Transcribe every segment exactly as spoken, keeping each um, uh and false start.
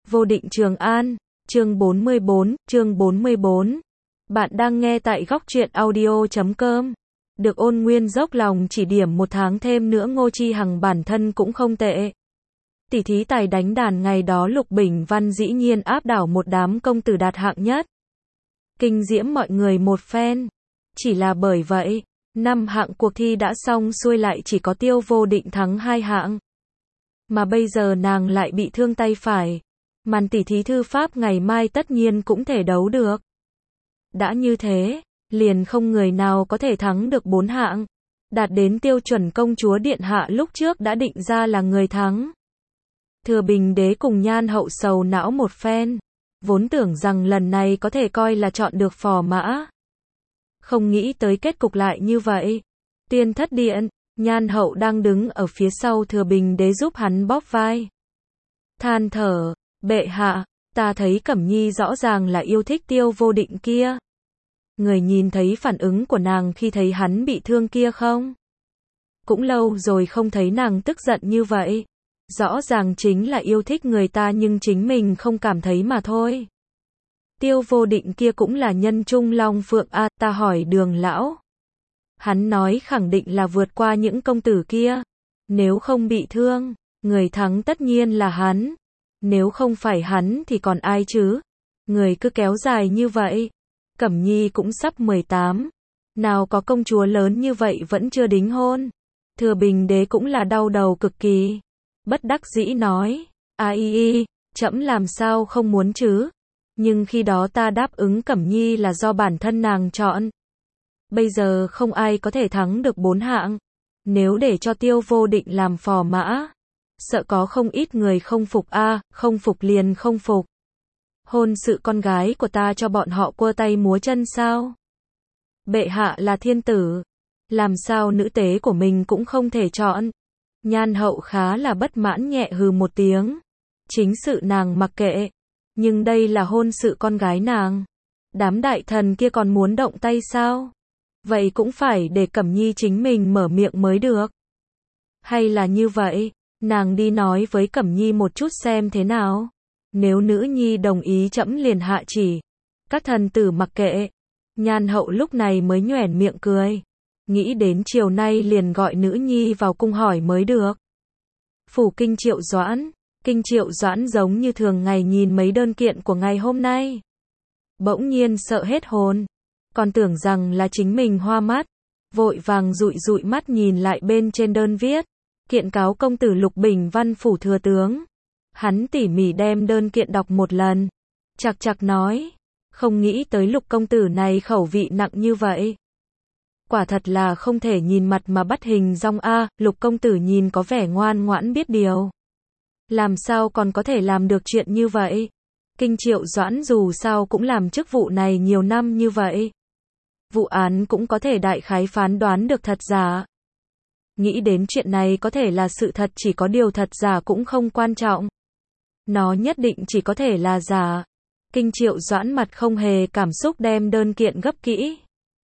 Vô định Trường An, chương bốn mươi bốn, chương bốn mươi bốn. Bạn đang nghe tại góc truyện audio chấm com. Được Ôn Nguyên dốc lòng chỉ điểm một tháng thêm nữa, Ngô Chi Hằng bản thân cũng không tệ. Tỷ thí tài đánh đàn ngày đó Lục Bình Văn dĩ nhiên áp đảo một đám công tử đạt hạng nhất. Kinh diễm mọi người một phen. Chỉ là bởi vậy, năm hạng cuộc thi đã xong xuôi lại chỉ có Tiêu Vô Định thắng hai hạng. Mà bây giờ nàng lại bị thương tay phải. Màn tỷ thí thư pháp ngày mai tất nhiên cũng thể đấu được. Đã như thế, liền không người nào có thể thắng được bốn hạng. Đạt đến tiêu chuẩn công chúa điện hạ lúc trước đã định ra là người thắng. Thừa Bình Đế cùng Nhan Hậu sầu não một phen. Vốn tưởng rằng lần này có thể coi là chọn được phò mã. Không nghĩ tới kết cục lại như vậy. Tiên thất điện, Nhan Hậu đang đứng ở phía sau Thừa Bình Đế giúp hắn bóp vai. Than thở, bệ hạ, ta thấy Cẩm Nhi rõ ràng là yêu thích Tiêu Vô Định kia. Người nhìn thấy phản ứng của nàng khi thấy hắn bị thương kia không? Cũng lâu rồi không thấy nàng tức giận như vậy. Rõ ràng chính là yêu thích người ta nhưng chính mình không cảm thấy mà thôi. Tiêu Vô Định kia cũng là nhân trung long phượng a, à, ta hỏi Đường lão. Hắn nói khẳng định là vượt qua những công tử kia. Nếu không bị thương, người thắng tất nhiên là hắn. Nếu không phải hắn thì còn ai chứ? Người cứ kéo dài như vậy. Cẩm Nhi cũng sắp mười tám. Nào có công chúa lớn như vậy vẫn chưa đính hôn. Thừa Bình Đế cũng là đau đầu cực kỳ. Bất đắc dĩ nói. A y y, trẫm làm sao không muốn chứ? Nhưng khi đó ta đáp ứng Cẩm Nhi là do bản thân nàng chọn. Bây giờ không ai có thể thắng được bốn hạng. Nếu để cho Tiêu Vô Định làm phò mã, sợ có không ít người không phục a, à, không phục liền không phục. Hôn sự con gái của ta cho bọn họ cua tay múa chân sao? Bệ hạ là thiên tử, làm sao nữ tế của mình cũng không thể chọn? Nhan Hậu khá là bất mãn nhẹ hừ một tiếng. Chính sự nàng mặc kệ, nhưng đây là hôn sự con gái nàng. Đám đại thần kia còn muốn động tay sao? Vậy cũng phải để Cẩm Nhi chính mình mở miệng mới được. Hay là như vậy, nàng đi nói với Cẩm Nhi một chút xem thế nào. Nếu nữ nhi đồng ý trẫm liền hạ chỉ. Các thần tử mặc kệ. Nhan Hậu lúc này mới nhoẻn miệng cười. Nghĩ đến chiều nay liền gọi nữ nhi vào cung hỏi mới được. Phủ Kinh Triệu Doãn. Kinh Triệu Doãn giống như thường ngày nhìn mấy đơn kiện của ngày hôm nay. Bỗng nhiên sợ hết hồn. Còn tưởng rằng là chính mình hoa mắt. Vội vàng dụi dụi mắt nhìn lại bên trên đơn viết. Kiện cáo công tử Lục Bình Văn phủ thừa tướng. Hắn tỉ mỉ đem đơn kiện đọc một lần. Chạc chạc nói. Không nghĩ tới Lục công tử này khẩu vị nặng như vậy. Quả thật là không thể nhìn mặt mà bắt hình dong a, à, Lục công tử nhìn có vẻ ngoan ngoãn biết điều. Làm sao còn có thể làm được chuyện như vậy? Kinh Triệu Doãn dù sao cũng làm chức vụ này nhiều năm như vậy. Vụ án cũng có thể đại khái phán đoán được thật giả. Nghĩ đến chuyện này có thể là sự thật, chỉ có điều thật giả cũng không quan trọng. Nó nhất định chỉ có thể là giả. Kinh Triệu Doãn mặt không hề cảm xúc đem đơn kiện gấp kỹ.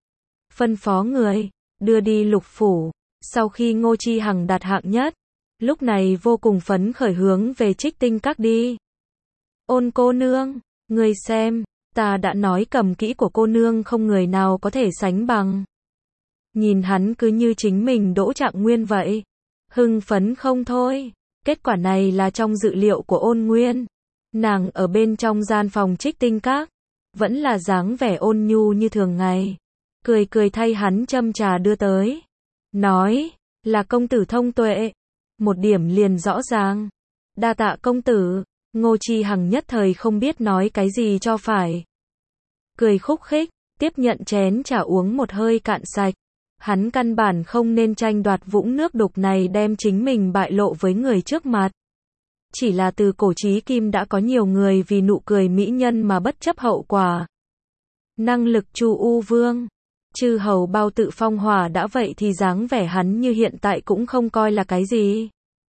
Phân phó người, đưa đi Lục phủ. Sau khi Ngô Chi Hằng đạt hạng nhất, lúc này vô cùng phấn khởi hướng về Trích Tinh Các đi. Ôn cô nương, người xem, ta đã nói cầm kỹ của cô nương không người nào có thể sánh bằng. Nhìn hắn cứ như chính mình Đỗ Trạng Nguyên vậy. Hưng phấn không thôi. Kết quả này là trong dự liệu của Ôn Nguyên. Nàng ở bên trong gian phòng Trích Tinh Các. Vẫn là dáng vẻ ôn nhu như thường ngày. Cười cười thay hắn châm trà đưa tới. Nói, là công tử thông tuệ. Một điểm liền rõ ràng. Đa tạ công tử. Ngô Chi Hằng nhất thời không biết nói cái gì cho phải. Cười khúc khích, tiếp nhận chén trà uống một hơi cạn sạch. Hắn căn bản không nên tranh đoạt vũng nước đục này đem chính mình bại lộ với người trước mặt. Chỉ là từ cổ chí kim đã có nhiều người vì nụ cười mỹ nhân mà bất chấp hậu quả. Năng lực Chu U Vương, chư hầu bao tự phong hỏa đã vậy thì dáng vẻ hắn như hiện tại cũng không coi là cái gì.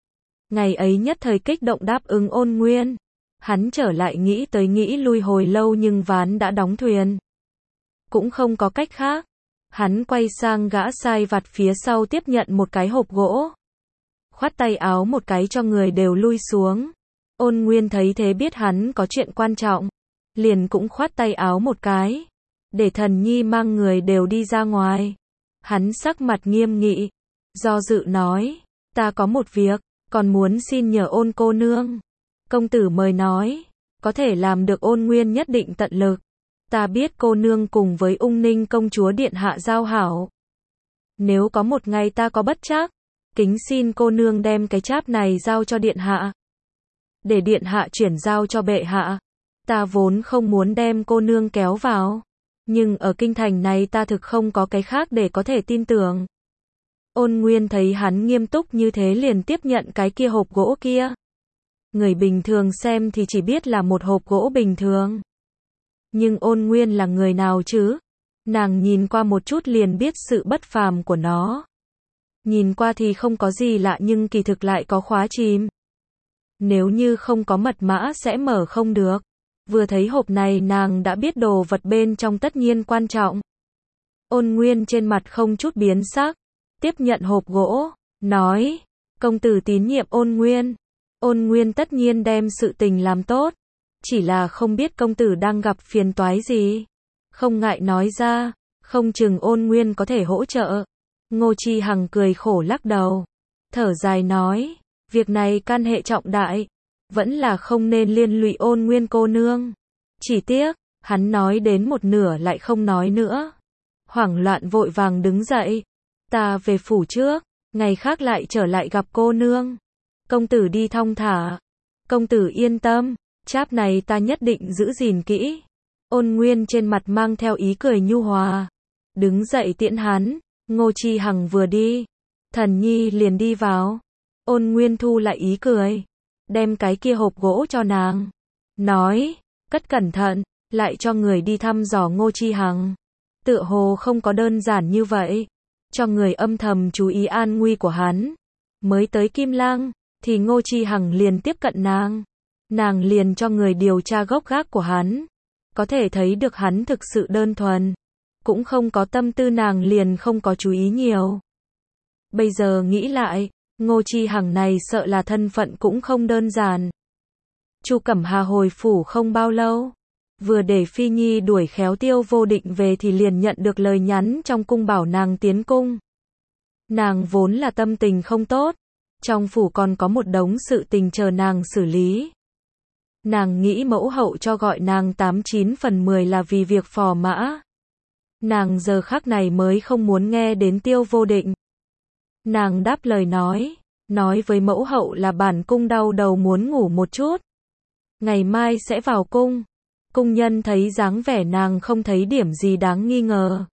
Ngày ấy nhất thời kích động đáp ứng Ôn Nguyên. Hắn trở lại nghĩ tới nghĩ lui hồi lâu nhưng ván đã đóng thuyền. Cũng không có cách khác. Hắn quay sang gã sai vặt phía sau tiếp nhận một cái hộp gỗ. Khoát tay áo một cái cho người đều lui xuống. Ôn Nguyên thấy thế biết hắn có chuyện quan trọng, liền cũng khoát tay áo một cái, để Thần Nhi mang người đều đi ra ngoài. Hắn sắc mặt nghiêm nghị, do dự nói, ta có một việc, còn muốn xin nhờ Ôn cô nương. Công tử mời nói, có thể làm được Ôn Nguyên nhất định tận lực. Ta biết cô nương cùng với Ung Ninh công chúa điện hạ giao hảo. Nếu có một ngày ta có bất trắc, kính xin cô nương đem cái cháp này giao cho điện hạ. Để điện hạ chuyển giao cho bệ hạ. Ta vốn không muốn đem cô nương kéo vào, nhưng ở kinh thành này ta thực không có cái khác để có thể tin tưởng. Ôn Nguyên thấy hắn nghiêm túc như thế liền tiếp nhận cái kia hộp gỗ kia. Người bình thường xem thì chỉ biết là một hộp gỗ bình thường. Nhưng Ôn Nguyên là người nào chứ? Nàng nhìn qua một chút liền biết sự bất phàm của nó. Nhìn qua thì không có gì lạ nhưng kỳ thực lại có khóa chìm. Nếu như không có mật mã sẽ mở không được. Vừa thấy hộp này nàng đã biết đồ vật bên trong tất nhiên quan trọng. Ôn Nguyên trên mặt không chút biến sắc, tiếp nhận hộp gỗ, nói, công tử tín nhiệm Ôn Nguyên. Ôn Nguyên tất nhiên đem sự tình làm tốt, chỉ là không biết công tử đang gặp phiền toái gì. Không ngại nói ra, không chừng Ôn Nguyên có thể hỗ trợ. Ngô Chi Hằng cười khổ lắc đầu, thở dài nói, việc này can hệ trọng đại, vẫn là không nên liên lụy Ôn Nguyên cô nương. Chỉ tiếc, hắn nói đến một nửa lại không nói nữa. Hoảng loạn vội vàng đứng dậy, ta về phủ trước, ngày khác lại trở lại gặp cô nương. Công tử đi thong thả. Công tử yên tâm, cháp này ta nhất định giữ gìn kỹ. Ôn Nguyên trên mặt mang theo ý cười nhu hòa, đứng dậy tiễn hắn. Ngô Chi Hằng vừa đi, Thần Nhi liền đi vào. Ôn Nguyên thu lại ý cười, đem cái kia hộp gỗ cho nàng, nói, cất cẩn thận, lại cho người đi thăm dò Ngô Chi Hằng. Tựa hồ không có đơn giản như vậy, cho người âm thầm chú ý an nguy của hắn. Mới tới Kim Lang, thì Ngô Chi Hằng liền tiếp cận nàng. Nàng liền cho người điều tra gốc gác của hắn. Có thể thấy được hắn thực sự đơn thuần. Cũng không có tâm tư nàng liền không có chú ý nhiều. Bây giờ nghĩ lại, Ngô Chi Hằng này sợ là thân phận cũng không đơn giản. Chu Cẩm Hà hồi phủ không bao lâu, vừa để Phi Nhi đuổi khéo Tiêu Vô Định về thì liền nhận được lời nhắn trong cung bảo nàng tiến cung. Nàng vốn là tâm tình không tốt, trong phủ còn có một đống sự tình chờ nàng xử lý. Nàng nghĩ mẫu hậu cho gọi nàng tám chín phần mười là vì việc phò mã. Nàng giờ khắc này mới không muốn nghe đến Tiêu Vô Định. Nàng đáp lời nói, nói với mẫu hậu là bản cung đau đầu muốn ngủ một chút. Ngày mai sẽ vào cung. Cung nhân thấy dáng vẻ nàng không thấy điểm gì đáng nghi ngờ.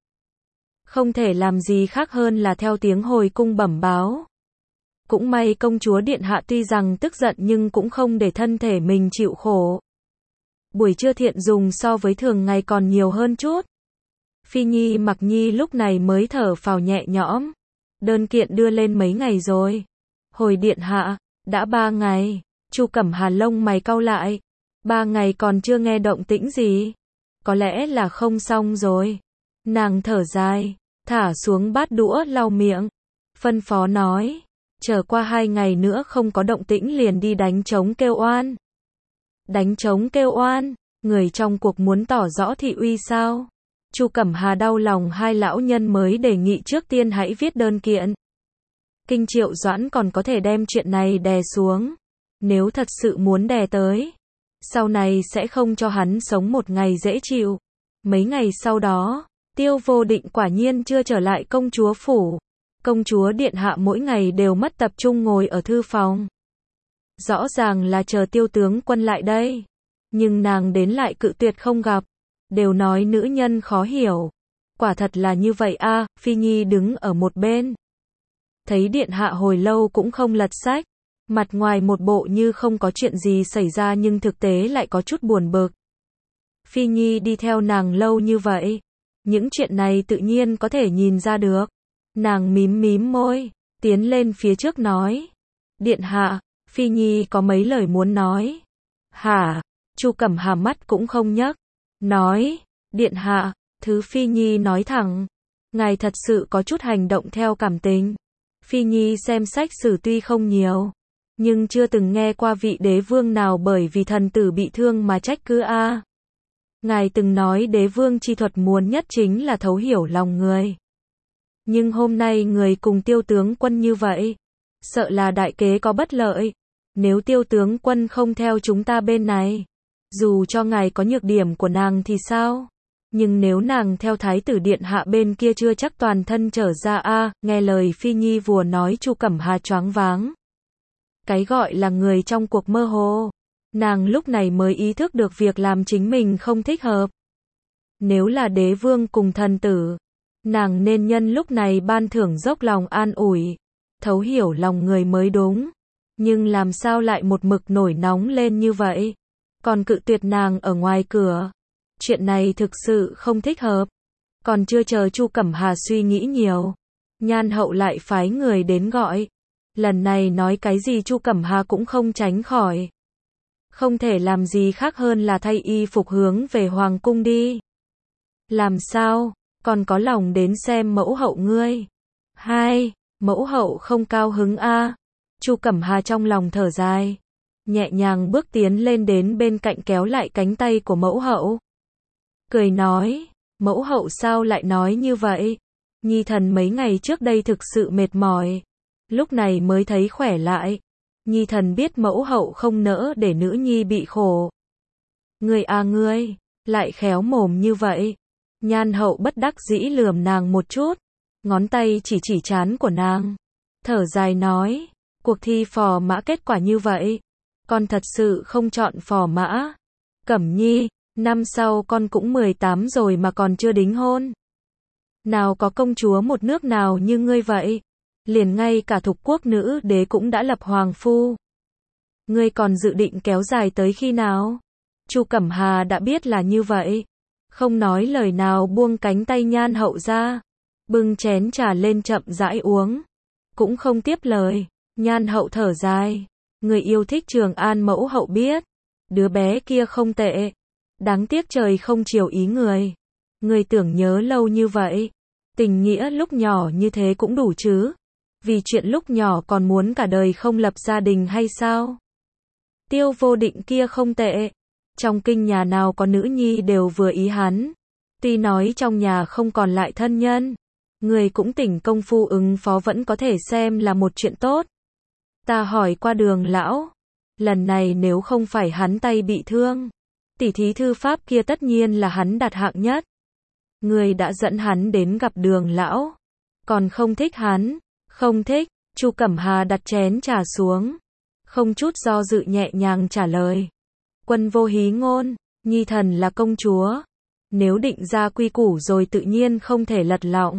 Không thể làm gì khác hơn là theo tiếng hồi cung bẩm báo. Cũng may công chúa điện hạ tuy rằng tức giận nhưng cũng không để thân thể mình chịu khổ. Buổi trưa thiện dùng so với thường ngày còn nhiều hơn chút. Phi Nhi Mặc Nhi lúc này mới thở phào nhẹ nhõm. Đơn kiện đưa lên mấy ngày rồi. Hồi điện hạ, đã ba ngày. Chu Cẩm Hà lông mày cau lại. Ba ngày còn chưa nghe động tĩnh gì. Có lẽ là không xong rồi. Nàng thở dài, thả xuống bát đũa lau miệng. Phân phó nói, chờ qua hai ngày nữa không có động tĩnh liền đi đánh trống kêu oan. Đánh trống kêu oan, người trong cuộc muốn tỏ rõ thị uy sao? Chu Cẩm Hà đau lòng hai lão nhân mới đề nghị trước tiên hãy viết đơn kiện. Kinh Triệu Doãn còn có thể đem chuyện này đè xuống. Nếu thật sự muốn đè tới, sau này sẽ không cho hắn sống một ngày dễ chịu. Mấy ngày sau đó, Tiêu Vô Định quả nhiên chưa trở lại công chúa phủ. Công chúa điện hạ mỗi ngày đều mất tập trung ngồi ở thư phòng. Rõ ràng là chờ Tiêu tướng quân lại đây. Nhưng nàng đến lại cự tuyệt không gặp. Đều nói nữ nhân khó hiểu. Quả thật là như vậy a. À, Phi Nhi đứng ở một bên. Thấy điện hạ hồi lâu cũng không lật sách. Mặt ngoài một bộ như không có chuyện gì xảy ra nhưng thực tế lại có chút buồn bực. Phi Nhi đi theo nàng lâu như vậy. Những chuyện này tự nhiên có thể nhìn ra được. Nàng mím mím môi, tiến lên phía trước nói. Điện hạ, Phi Nhi có mấy lời muốn nói. Hả? Chu Cẩm Hà mắt cũng không nhấc. Nói, điện hạ, thứ Phi Nhi nói thẳng. Ngài thật sự có chút hành động theo cảm tình. Phi Nhi xem sách sử tuy không nhiều. nhưng chưa từng nghe qua vị đế vương nào bởi vì thần tử bị thương mà trách cứ a. Ngài từng nói đế vương chi thuật muốn nhất chính là thấu hiểu lòng người. Nhưng hôm nay người cùng Tiêu tướng quân như vậy, sợ là đại kế có bất lợi. Nếu Tiêu tướng quân không theo chúng ta bên này, dù cho ngài có nhược điểm của nàng thì sao? Nhưng nếu nàng theo thái tử điện hạ bên kia chưa chắc toàn thân trở ra a. Nghe lời Phi Nhi vùa nói, Chu Cẩm Hà choáng váng. Cái gọi là người trong cuộc mơ hồ, nàng lúc này mới ý thức được việc làm chính mình không thích hợp. Nếu là đế vương cùng thần tử, nàng nên nhân lúc này ban thưởng dốc lòng an ủi, thấu hiểu lòng người mới đúng. Nhưng làm sao lại một mực nổi nóng lên như vậy, còn cự tuyệt nàng ở ngoài cửa. Chuyện này thực sự không thích hợp. Còn chưa chờ Chu Cẩm Hà suy nghĩ nhiều, Nhan hậu lại phái người đến gọi. Lần này nói cái gì Chu Cẩm Hà cũng không tránh khỏi. Không thể làm gì khác hơn là thay y phục hướng về hoàng cung đi. Làm sao, còn có lòng đến xem mẫu hậu ngươi? Hai, mẫu hậu không cao hứng a. Chu Cẩm Hà trong lòng thở dài, nhẹ nhàng bước tiến lên đến bên cạnh kéo lại cánh tay của mẫu hậu. Cười nói, mẫu hậu sao lại nói như vậy? Nhi thần mấy ngày trước đây thực sự mệt mỏi, lúc này mới thấy khỏe lại. Nhi thần biết mẫu hậu không nỡ để nữ nhi bị khổ. Ngươi à ngươi, lại khéo mồm như vậy. Nhan hậu bất đắc dĩ lườm nàng một chút, ngón tay chỉ chỉ trán của nàng, thở dài nói, cuộc thi phò mã kết quả như vậy, con thật sự không chọn phò mã. Cẩm Nhi, năm sau con cũng mười tám rồi mà còn chưa đính hôn. Nào có công chúa một nước nào như ngươi vậy, liền ngay cả thục quốc nữ đế cũng đã lập hoàng phu. Ngươi còn dự định kéo dài tới khi nào? Chu Cẩm Hà đã biết là như vậy, không nói lời nào buông cánh tay Nhan hậu ra, bưng chén trà lên chậm rãi uống, cũng không tiếp lời. Nhan hậu thở dài, người yêu thích Trường An mẫu hậu biết, đứa bé kia không tệ, đáng tiếc trời không chiều ý người. Người tưởng nhớ lâu như vậy, tình nghĩa lúc nhỏ như thế cũng đủ chứ, vì chuyện lúc nhỏ còn muốn cả đời không lập gia đình hay sao? Tiêu Vô Định kia không tệ, trong kinh nhà nào có nữ nhi đều vừa ý hắn, tuy nói trong nhà không còn lại thân nhân, người cũng tỉnh công phu ứng phó vẫn có thể xem là một chuyện tốt. Ta hỏi qua Đường lão, lần này nếu không phải hắn tay bị thương, tỷ thí thư pháp kia tất nhiên là hắn đạt hạng nhất. Người đã dẫn hắn đến gặp Đường lão, còn không thích hắn? Không thích. Chu Cẩm Hà đặt chén trà xuống, không chút do dự nhẹ nhàng trả lời. Quân vô hí ngôn, Nhi thần là công chúa, nếu định ra quy củ rồi tự nhiên không thể lật lọng.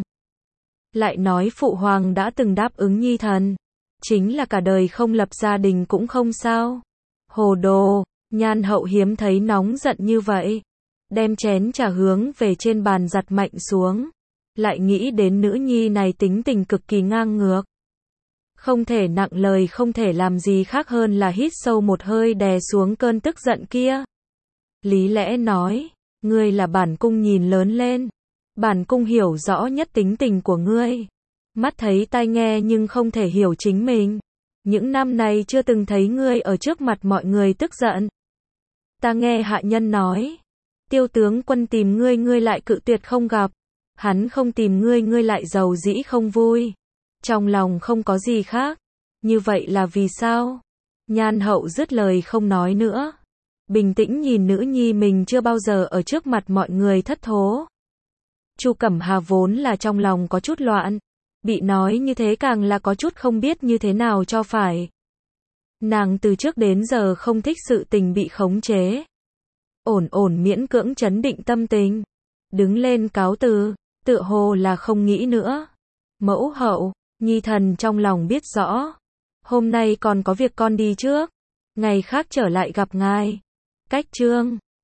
Lại nói phụ hoàng đã từng đáp ứng Nhi thần, chính là cả đời không lập gia đình cũng không sao. Hồ đồ. Nhan hậu hiếm thấy nóng giận như vậy, đem chén trà hướng về trên bàn giặt mạnh xuống, lại nghĩ đến nữ nhi này tính tình cực kỳ ngang ngược. Không thể nặng lời, không thể làm gì khác hơn là hít sâu một hơi đè xuống cơn tức giận kia. Lý lẽ nói, ngươi là bản cung nhìn lớn lên, bản cung hiểu rõ nhất tính tình của ngươi, mắt thấy tai nghe nhưng không thể hiểu chính mình. Những năm này chưa từng thấy ngươi ở trước mặt mọi người tức giận. Ta nghe hạ nhân nói, Tiêu tướng quân tìm ngươi ngươi lại cự tuyệt không gặp, hắn không tìm ngươi ngươi lại giàu dĩ không vui, trong lòng không có gì khác, như vậy là vì sao? Nhan hậu dứt lời không nói nữa, bình tĩnh nhìn nữ nhi mình chưa bao giờ ở trước mặt mọi người thất thố. Chu Cẩm Hà vốn là trong lòng có chút loạn, bị nói như thế càng là có chút không biết như thế nào cho phải. Nàng từ trước đến giờ không thích sự tình bị khống chế. Ổn ổn miễn cưỡng trấn định tâm tình, đứng lên cáo từ, tựa hồ là không nghĩ nữa. Mẫu hậu, Nhi thần trong lòng biết rõ, hôm nay còn có việc con đi trước, ngày khác trở lại gặp ngài. Cách chương